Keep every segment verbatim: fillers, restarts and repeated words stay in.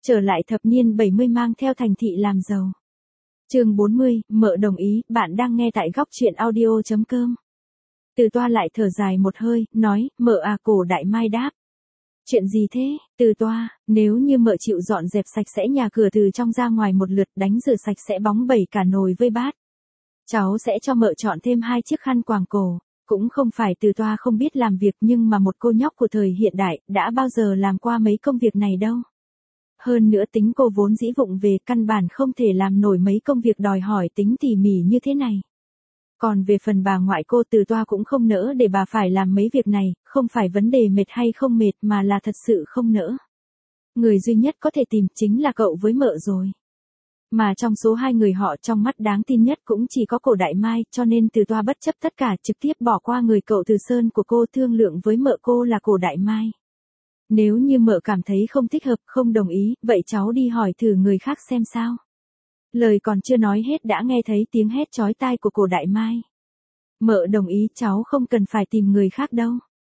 Trở lại thập niên bảy mươi mang theo thành thị làm giàu. Chương bốn mươi, mợ đồng ý, bạn đang nghe tại góc truyện audio chấm com. Từ Toa lại thở dài một hơi, nói, mợ à. Cổ Đại Mai đáp. Chuyện gì thế? Từ Toa, nếu như mợ chịu dọn dẹp sạch sẽ nhà cửa từ trong ra ngoài một lượt, đánh rửa sạch sẽ bóng bẩy cả nồi vơi bát, cháu sẽ cho mợ chọn thêm hai chiếc khăn quàng cổ. Cũng không phải Từ Toa không biết làm việc, nhưng mà một cô nhóc của thời hiện đại đã bao giờ làm qua mấy công việc này đâu. Hơn nữa tính cô vốn dĩ vụng về, căn bản không thể làm nổi mấy công việc đòi hỏi tính tỉ mỉ như thế này. Còn về phần bà ngoại cô, Từ Toa cũng không nỡ để bà phải làm mấy việc này, không phải vấn đề mệt hay không mệt mà là thật sự không nỡ. Người duy nhất có thể tìm chính là cậu với mợ rồi. Mà trong số hai người họ, trong mắt đáng tin nhất cũng chỉ có Cổ Đại Mai, cho nên Từ Toa bất chấp tất cả trực tiếp bỏ qua người cậu Từ Sơn của cô, thương lượng với mợ cô là Cổ Đại Mai. Nếu như mợ cảm thấy không thích hợp, không đồng ý, vậy cháu đi hỏi thử người khác xem sao. Lời còn chưa nói hết đã nghe thấy tiếng hét chói tai của Cổ Đại Mai. Mợ đồng ý, cháu không cần phải tìm người khác đâu.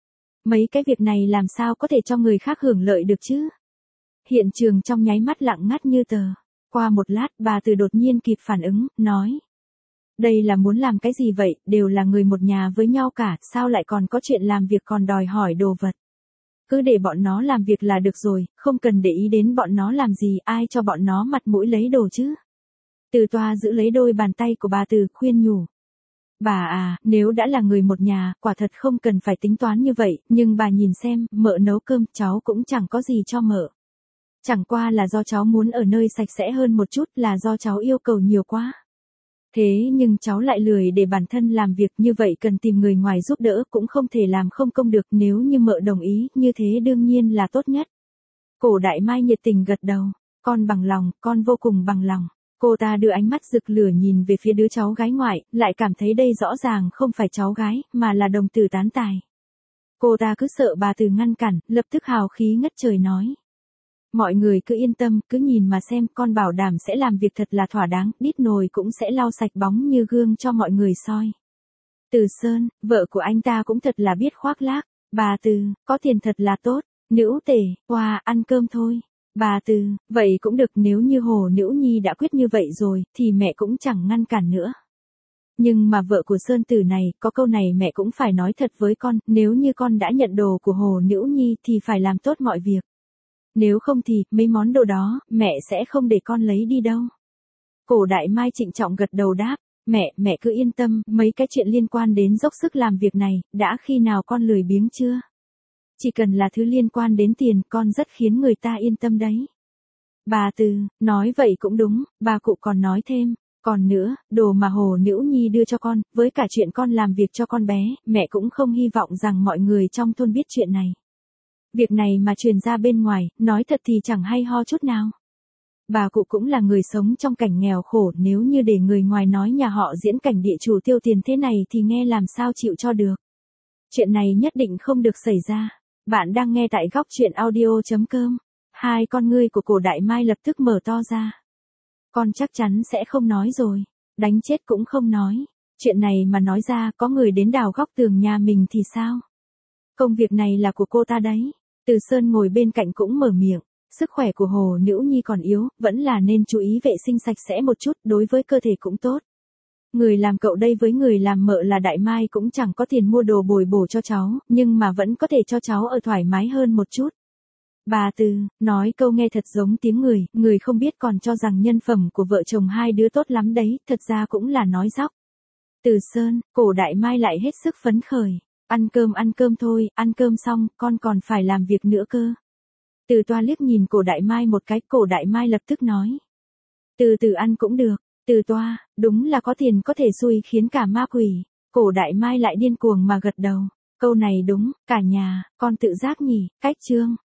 Mấy cái việc này làm sao có thể cho người khác hưởng lợi được chứ? Hiện trường trong nháy mắt lặng ngắt như tờ. Qua một lát, bà Từ đột nhiên kịp phản ứng, nói. Đây là muốn làm cái gì vậy, đều là người một nhà với nhau cả, sao lại còn có chuyện làm việc còn đòi hỏi đồ vật. Cứ để bọn nó làm việc là được rồi, không cần để ý đến bọn nó làm gì, ai cho bọn nó mặt mũi lấy đồ chứ. Từ Toa giữ lấy đôi bàn tay của bà Từ, khuyên nhủ. Bà à, nếu đã là người một nhà, quả thật không cần phải tính toán như vậy, nhưng bà nhìn xem, mợ nấu cơm, cháu cũng chẳng có gì cho mợ. Chẳng qua là do cháu muốn ở nơi sạch sẽ hơn một chút, là do cháu yêu cầu nhiều quá. Thế nhưng cháu lại lười để bản thân làm việc, như vậy cần tìm người ngoài giúp đỡ, cũng không thể làm không công được, nếu như mợ đồng ý, như thế đương nhiên là tốt nhất. Cổ Đại Mai nhiệt tình gật đầu, con bằng lòng, con vô cùng bằng lòng. Cô ta đưa ánh mắt rực lửa nhìn về phía đứa cháu gái ngoại, lại cảm thấy đây rõ ràng không phải cháu gái, mà là đồng tử tán tài. Cô ta cứ sợ bà Từ ngăn cản, lập tức hào khí ngất trời nói. Mọi người cứ yên tâm, cứ nhìn mà xem, con bảo đảm sẽ làm việc thật là thỏa đáng, đít nồi cũng sẽ lau sạch bóng như gương cho mọi người soi. Từ Sơn, vợ của anh ta cũng thật là biết khoác lác. Bà Từ, có tiền thật là tốt. Nữ Tể, qua, ăn cơm thôi. Bà Từ, vậy cũng được, nếu như Hồ Nữ Nhi đã quyết như vậy rồi, thì mẹ cũng chẳng ngăn cản nữa. Nhưng mà vợ của Sơn Tử này, có câu này mẹ cũng phải nói thật với con, nếu như con đã nhận đồ của Hồ Nữ Nhi thì phải làm tốt mọi việc. Nếu không thì, mấy món đồ đó, mẹ sẽ không để con lấy đi đâu. Cổ Đại Mai trịnh trọng gật đầu đáp, mẹ, mẹ cứ yên tâm, mấy cái chuyện liên quan đến dốc sức làm việc này, đã khi nào con lười biếng chưa? Chỉ cần là thứ liên quan đến tiền, con rất khiến người ta yên tâm đấy. Bà Từ, nói vậy cũng đúng, bà cụ còn nói thêm, còn nữa, đồ mà Hồ Nữ Nhi đưa cho con, với cả chuyện con làm việc cho con bé, mẹ cũng không hy vọng rằng mọi người trong thôn biết chuyện này. Việc này mà truyền ra bên ngoài, nói thật thì chẳng hay ho chút nào. Bà cụ cũng là người sống trong cảnh nghèo khổ, nếu như để người ngoài nói nhà họ diễn cảnh địa chủ tiêu tiền thế này thì nghe làm sao chịu cho được. Chuyện này nhất định không được xảy ra. Bạn đang nghe tại góc truyện audio chấm com. Hai con ngươi của Cổ Đại Mai lập tức mở to ra. Con chắc chắn sẽ không nói rồi. Đánh chết cũng không nói. Chuyện này mà nói ra, có người đến đào góc tường nhà mình thì sao? Công việc này là của cô ta đấy. Từ Sơn ngồi bên cạnh cũng mở miệng. Sức khỏe của Hồ Nữ Nhi còn yếu, vẫn là nên chú ý vệ sinh sạch sẽ một chút, đối với cơ thể cũng tốt. Người làm cậu đây với người làm mợ là Đại Mai cũng chẳng có tiền mua đồ bồi bổ cho cháu, nhưng mà vẫn có thể cho cháu ở thoải mái hơn một chút. Bà Từ, nói câu nghe thật giống tiếng người, người không biết còn cho rằng nhân phẩm của vợ chồng hai đứa tốt lắm đấy, thật ra cũng là nói dóc. Từ Sơn, Cổ Đại Mai lại hết sức phấn khởi. Ăn cơm ăn cơm thôi, ăn cơm xong, con còn phải làm việc nữa cơ. Từ Toa liếc nhìn Cổ Đại Mai một cái, Cổ Đại Mai lập tức nói. Từ từ ăn cũng được. Từ Toa, đúng là có tiền có thể xui khiến cả ma quỷ. Cổ Đại Mai lại điên cuồng mà gật đầu. Câu này đúng, cả nhà, con tự giác nhỉ, cách chương.